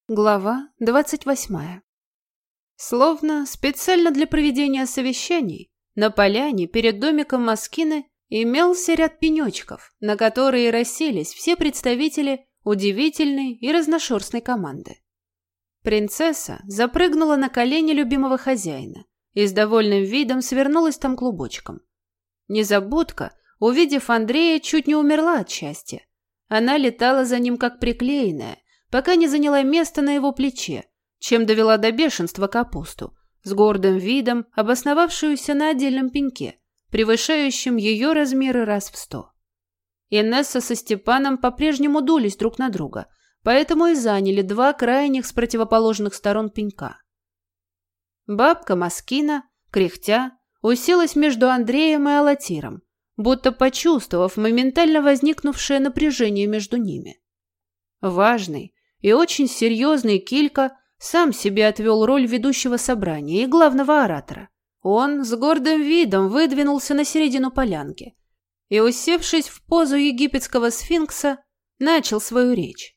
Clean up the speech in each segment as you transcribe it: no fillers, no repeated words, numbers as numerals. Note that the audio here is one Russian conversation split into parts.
Глава 28. Словно специально для проведения совещаний, на поляне перед домиком Маскины имелся ряд пенечков, на которые расселись все представители удивительной и разношерстной команды. Принцесса запрыгнула на колени любимого хозяина и с довольным видом свернулась там клубочком. Незабудка, увидев Андрея, чуть не умерла от счастья. Она летала за ним как приклеенная, пока не заняла место на его плече, чем довела до бешенства капусту, с гордым видом обосновавшуюся на отдельном пеньке, превышающем ее размеры раз в 100. Инесса со Степаном по-прежнему дулись друг на друга, поэтому и заняли два крайних с противоположных сторон пенька. Бабка Маскина, кряхтя, уселась между Андреем и Алатиром, будто почувствовав моментально возникнувшее напряжение между ними. Важный и очень серьезный Килька сам себе отвел роль ведущего собрания и главного оратора. Он с гордым видом выдвинулся на середину полянки и, усевшись в позу египетского сфинкса, начал свою речь.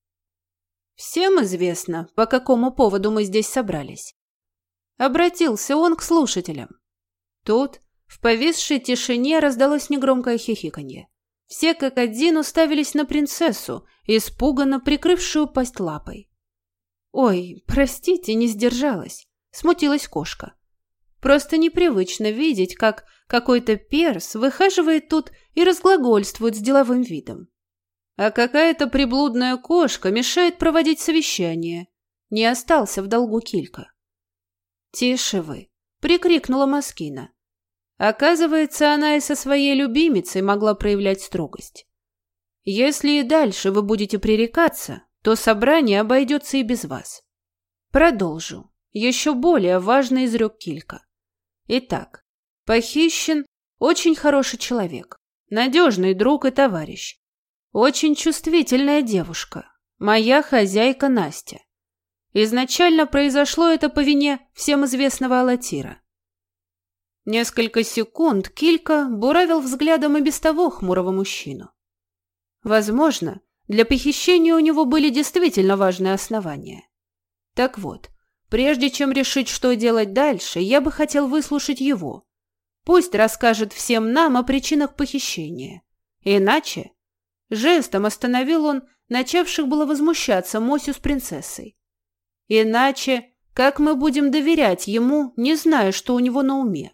«Всем известно, по какому поводу мы здесь собрались». Обратился он к слушателям. Тут, в повисшей тишине, раздалось негромкое хихиканье. Все как один уставились на принцессу, испуганно прикрывшую пасть лапой. «Ой, простите, не сдержалась», — смутилась кошка. «Просто непривычно видеть, как какой-то перс выхаживает тут и разглагольствует с деловым видом. А какая-то приблудная кошка мешает проводить совещание». Не остался в долгу Килька. «Тише вы», — прикрикнула Маскина. Оказывается, она и со своей любимицей могла проявлять строгость. Если и дальше вы будете пререкаться, то собрание обойдется и без вас. Продолжу. Еще более важно изрек Килька. Итак, похищен очень хороший человек, надежный друг и товарищ, очень чувствительная девушка, моя хозяйка Настя. Изначально произошло это по вине всем известного Алатира. Несколько секунд Килька буравил взглядом и без того хмурого мужчину. Возможно, для похищения у него были действительно важные основания. Так вот, прежде чем решить, что делать дальше, я бы хотел выслушать его. Пусть расскажет всем нам о причинах похищения. Иначе... Жестом остановил он начавших было возмущаться Мосю с принцессой. Иначе, как мы будем доверять ему, не зная, что у него на уме?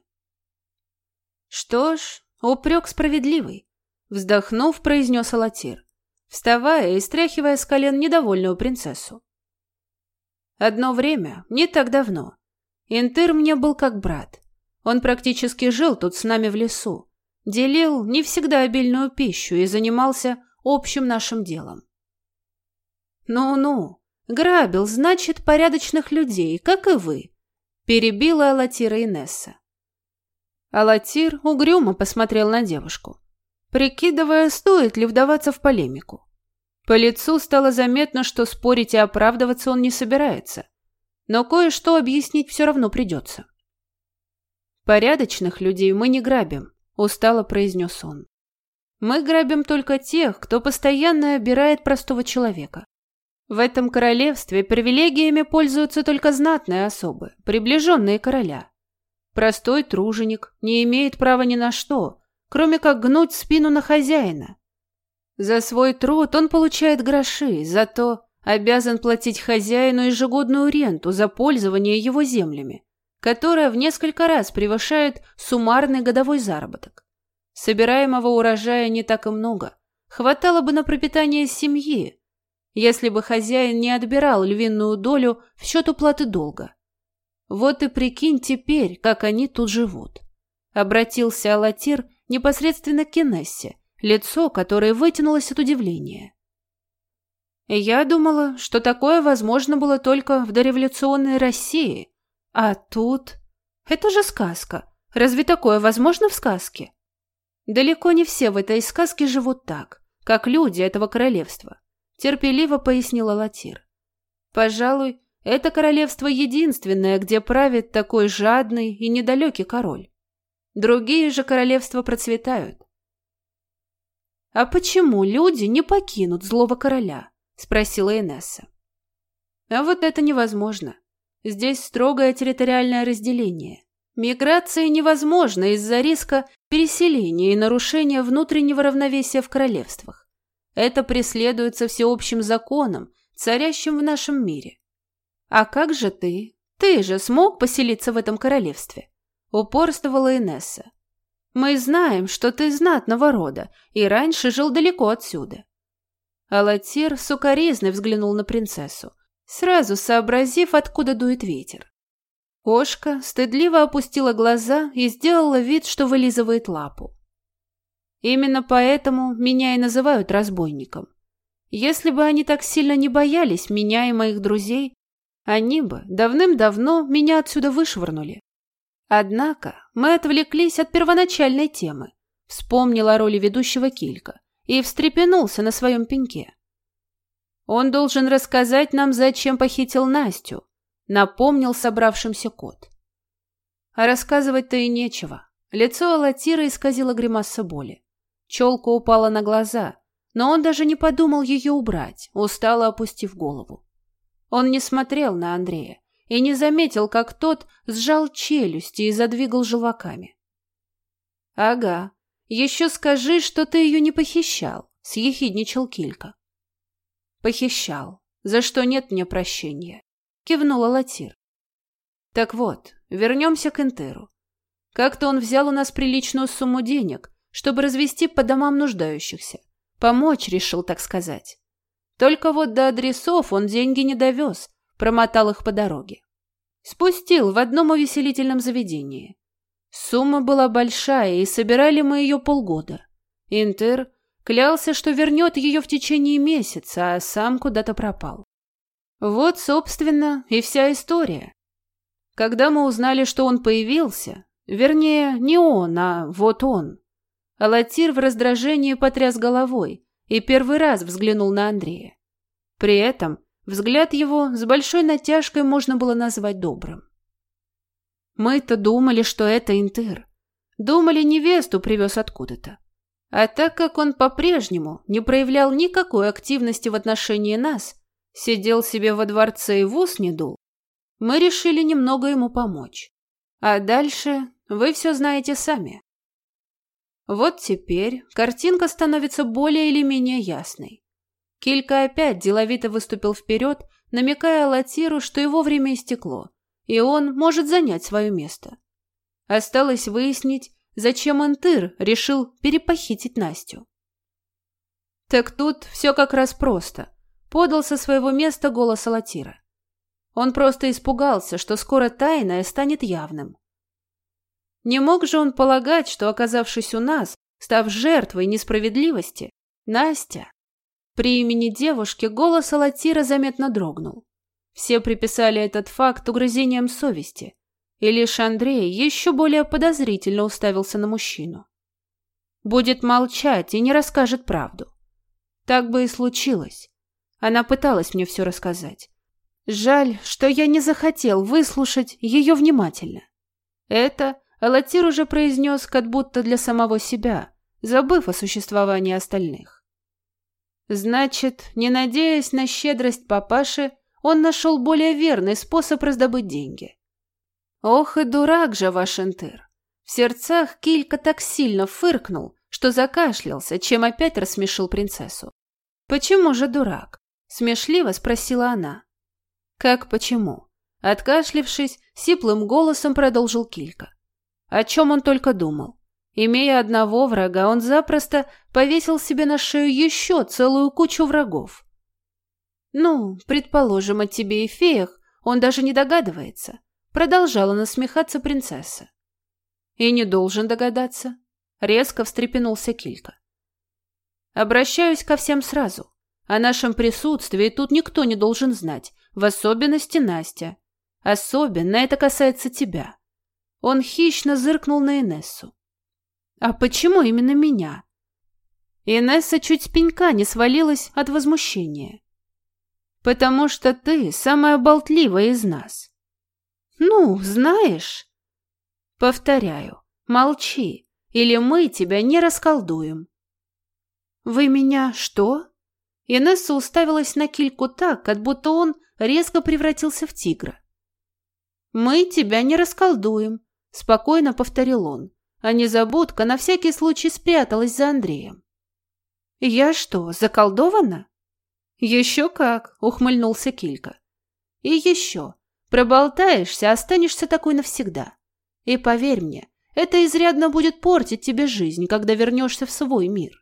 Что ж, упрек справедливый, вздохнув, произнес Алатир, вставая и стряхивая с колен недовольную принцессу. Одно время, не так давно, Интыр мне был как брат. Он практически жил тут с нами в лесу, делил не всегда обильную пищу и занимался общим нашим делом. Ну-ну, грабил, значит, порядочных людей, как и вы, перебила Алатира Инесса. Алатир угрюмо посмотрел на девушку, прикидывая, стоит ли вдаваться в полемику. По лицу стало заметно, что спорить и оправдываться он не собирается, но кое-что объяснить все равно придется. «Порядочных людей мы не грабим», — устало произнес он. «Мы грабим только тех, кто постоянно обирает простого человека. В этом королевстве привилегиями пользуются только знатные особы, приближенные короля. Простой труженик не имеет права ни на что, кроме как гнуть спину на хозяина. За свой труд он получает гроши, зато обязан платить хозяину ежегодную ренту за пользование его землями, которая в несколько раз превышает суммарный годовой заработок. Собираемого урожая не так и много, хватало бы на пропитание семьи, если бы хозяин не отбирал львиную долю в счет уплаты долга. Вот и прикинь теперь, как они тут живут. Обратился Алатир непосредственно к Инессе, лицо которой вытянулось от удивления. Я думала, что такое возможно было только в дореволюционной России. А тут... Это же сказка. Разве такое возможно в сказке? Далеко не все в этой сказке живут так, как люди этого королевства, терпеливо пояснил Алатир. Пожалуй, это королевство единственное, где правит такой жадный и недалекий король. Другие же королевства процветают. «А почему люди не покинут злого короля?» – спросила Инесса. А вот это невозможно. Здесь строгое территориальное разделение. Миграция невозможна из-за риска переселения и нарушения внутреннего равновесия в королевствах. Это преследуется всеобщим законом, царящим в нашем мире. А как же ты? Ты же смог поселиться в этом королевстве? Упорствовала Инесса. Мы знаем, что ты знатного рода и раньше жил далеко отсюда. Алатир сукоризной взглянул на принцессу, сразу сообразив, откуда дует ветер. Кошка стыдливо опустила глаза и сделала вид, что вылизывает лапу. Именно поэтому меня и называют разбойником. Если бы они так сильно не боялись меня и моих друзей, они бы давным-давно меня отсюда вышвырнули. Однако мы отвлеклись от первоначальной темы, вспомнил о роли ведущего Килька и встрепенулся на своем пеньке. Он должен рассказать нам, зачем похитил Настю, напомнил собравшимся кот. А рассказывать-то и нечего. Лицо Алатира исказило гримаса боли. Челка упала на глаза, но он даже не подумал ее убрать, устало опустив голову. Он не смотрел на Андрея и не заметил, как тот сжал челюсти и задвигал желваками. «Ага, еще скажи, что ты ее не похищал», — съехидничал Килька. «Похищал, за что нет мне прощения», — кивнул Алатир. «Так вот, вернемся к Интеру. Как-то он взял у нас приличную сумму денег, чтобы развести по домам нуждающихся. Помочь решил, так сказать. Только вот до адресов он деньги не довез, промотал их по дороге. Спустил в одном увеселительном заведении. Сумма была большая, и собирали мы ее полгода. Интер клялся, что вернет ее в течение месяца, а сам куда-то пропал. Вот, собственно, и вся история. Когда мы узнали, что он появился, вернее, не он, а вот он, Алатир в раздражении потряс головой и первый раз взглянул на Андрея. При этом взгляд его с большой натяжкой можно было назвать добрым. Мы-то думали, что это Интыр. Думали, невесту привез откуда-то. А так как он по-прежнему не проявлял никакой активности в отношении нас, сидел себе во дворце и в ус не дул, мы решили немного ему помочь. А дальше вы все знаете сами. Вот теперь картинка становится более или менее ясной. Килька опять деловито выступил вперед, намекая Алатиру, что его время истекло, и он может занять свое место. Осталось выяснить, зачем Интыр решил перепохитить Настю. Так тут все как раз просто, подал со своего места голос Алатира. Он просто испугался, что скоро тайное станет явным. Не мог же он полагать, что, оказавшись у нас, став жертвой несправедливости, Настя... При имени девушки голос Алатира заметно дрогнул. Все приписали этот факт угрызениям совести, и лишь Андрей еще более подозрительно уставился на мужчину. Будет молчать и не расскажет правду. Так бы и случилось. Она пыталась мне все рассказать. Жаль, что я не захотел выслушать ее внимательно. Это Алатир уже произнес как будто для самого себя, забыв о существовании остальных. Значит, не надеясь на щедрость папаши, он нашел более верный способ раздобыть деньги. Ох и дурак же ваш Интыр. В сердцах Килька так сильно фыркнул, что закашлялся, чем опять рассмешил принцессу. «Почему же дурак?» – смешливо спросила она. «Как почему?» – откашлившись, сиплым голосом продолжил Килька. О чем он только думал. Имея одного врага, он запросто повесил себе на шею еще целую кучу врагов. «Ну, предположим, о тебе и феях он даже не догадывается», — продолжала насмехаться принцесса. «И не должен догадаться», — резко встрепенулся Килька. «Обращаюсь ко всем сразу. О нашем присутствии тут никто не должен знать, в особенности Настя. Особенно это касается тебя». Он хищно зыркнул на Инессу. «А почему именно меня?» Инесса чуть с пенька не свалилась от возмущения. «Потому что ты самая болтливая из нас». «Ну, знаешь...» «Повторяю, молчи, или мы тебя не расколдуем». «Вы меня что?» Инесса уставилась на Кильку так, как будто он резко превратился в тигра. «Мы тебя не расколдуем», — спокойно повторил он, а незабудка на всякий случай спряталась за Андреем. «Я что, заколдована?» «Еще как», — ухмыльнулся Килька. «И еще, проболтаешься, останешься такой навсегда. И поверь мне, это изрядно будет портить тебе жизнь, когда вернешься в свой мир».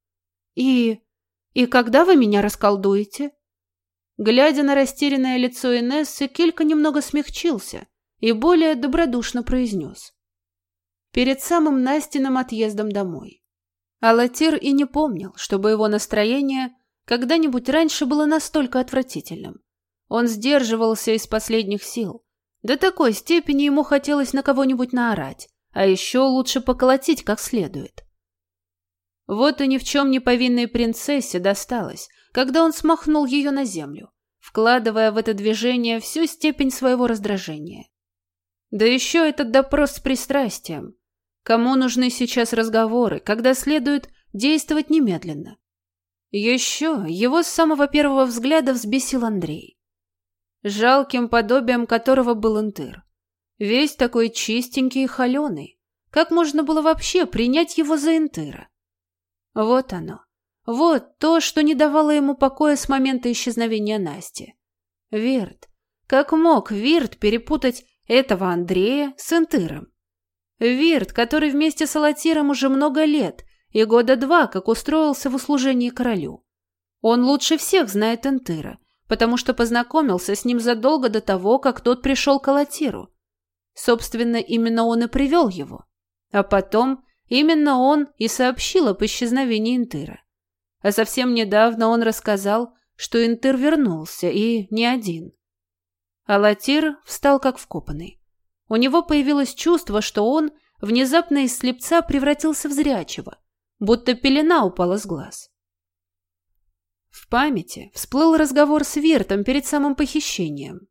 «И когда вы меня расколдуете?» Глядя на растерянное лицо Инессы, Килька немного смягчился и более добродушно произнес. «Перед самым Настиным отъездом домой». Алатир и не помнил, чтобы его настроение когда-нибудь раньше было настолько отвратительным. Он сдерживался из последних сил. До такой степени ему хотелось на кого-нибудь наорать, а еще лучше поколотить как следует. Вот и ни в чем не повинной принцессе досталось, когда он смахнул ее на землю, вкладывая в это движение всю степень своего раздражения. Да еще этот допрос с пристрастием. Кому нужны сейчас разговоры, когда следует действовать немедленно? Еще его с самого первого взгляда взбесил Андрей, жалким подобием которого был Интыр. Весь такой чистенький и холеный. Как можно было вообще принять его за Интыра? Вот оно. Вот то, что не давало ему покоя с момента исчезновения Насти. Вирт. Как мог Вирт перепутать этого Андрея с Интыром? Вирт, который вместе с Алатиром уже много лет и года 2 как устроился в услужении королю. Он лучше всех знает Интыра, потому что познакомился с ним задолго до того, как тот пришел к Алатиру. Собственно, именно он и привел его. А потом именно он и сообщил об исчезновении Интыра. А совсем недавно он рассказал, что Интыр вернулся, и не один. Алатир встал как вкопанный. У него появилось чувство, что он внезапно из слепца превратился в зрячего, будто пелена упала с глаз. В памяти всплыл разговор с Виртом перед самым похищением.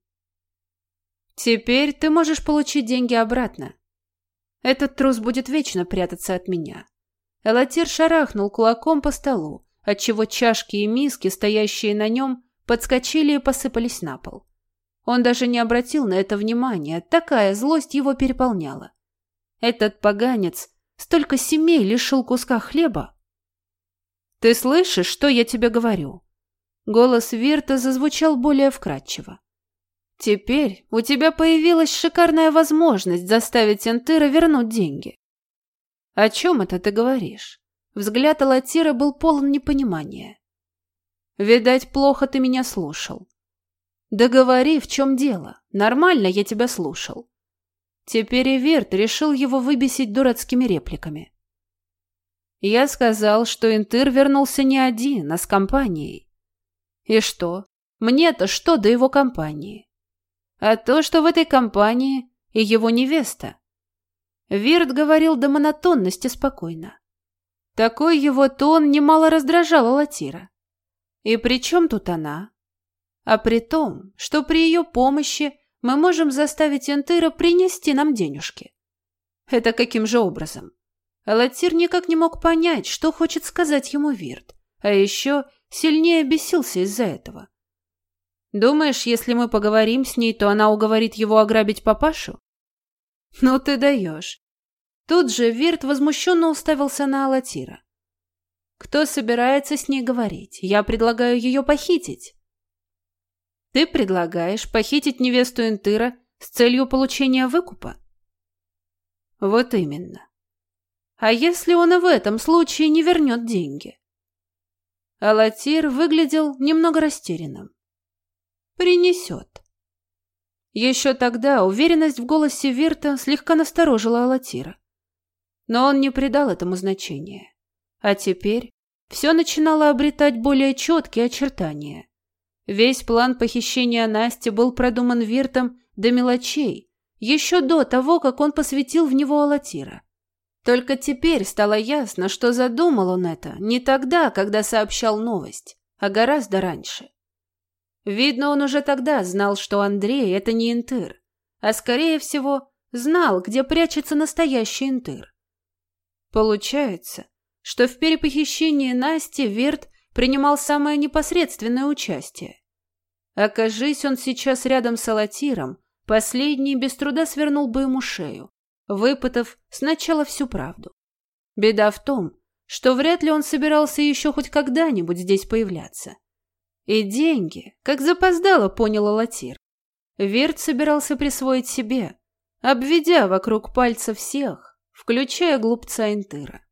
«Теперь ты можешь получить деньги обратно. Этот трус будет вечно прятаться от меня». Алатир шарахнул кулаком по столу, отчего чашки и миски, стоящие на нем, подскочили и посыпались на пол. Он даже не обратил на это внимания, такая злость его переполняла. Этот поганец столько семей лишил куска хлеба. «Ты слышишь, что я тебе говорю?» Голос Вирта зазвучал более вкрадчиво. «Теперь у тебя появилась шикарная возможность заставить Интыра вернуть деньги». «О чем это ты говоришь?» Взгляд Алатира был полон непонимания. «Видать, плохо ты меня слушал». «Да говори, в чем дело. Нормально я тебя слушал». Теперь и Вирт решил его выбесить дурацкими репликами. «Я сказал, что Интыр вернулся не один, а с компанией». «И что? Мне-то что до его компании?» «А то, что в этой компании и его невеста». Вирт говорил до монотонности спокойно. Такой его тон немало раздражал Алатира. «И при чем тут она?» «А при том, что при ее помощи мы можем заставить Интыра принести нам денежки». «Это каким же образом?» Алатир никак не мог понять, что хочет сказать ему Вирт, а еще сильнее бесился из-за этого. «Думаешь, если мы поговорим с ней, то она уговорит его ограбить папашу?» «Ну ты даешь». Тут же Вирт возмущенно уставился на Алатира. «Кто собирается с ней говорить? Я предлагаю ее похитить». «Ты предлагаешь похитить невесту Интыра с целью получения выкупа?» «Вот именно. А если он и в этом случае не вернет деньги?» Алатир выглядел немного растерянным. «Принесет». Еще тогда уверенность в голосе Вирта слегка насторожила Алатира. Но он не придал этому значения. А теперь все начинало обретать более четкие очертания. Весь план похищения Насти был продуман Виртом до мелочей, еще до того, как он посвятил в него Алатира. Только теперь стало ясно, что задумал он это не тогда, когда сообщал новость, а гораздо раньше. Видно, он уже тогда знал, что Андрей – это не Интыр, а, скорее всего, знал, где прячется настоящий Интыр. Получается, что в перепохищении Насти Вирт принимал самое непосредственное участие. Окажись он сейчас рядом с Алатиром, последний без труда свернул бы ему шею, выпытав сначала всю правду. Беда в том, что вряд ли он собирался еще хоть когда-нибудь здесь появляться. И деньги, как запоздало понял Алатир, Вирт собирался присвоить себе, обведя вокруг пальца всех, включая глупца Интыра.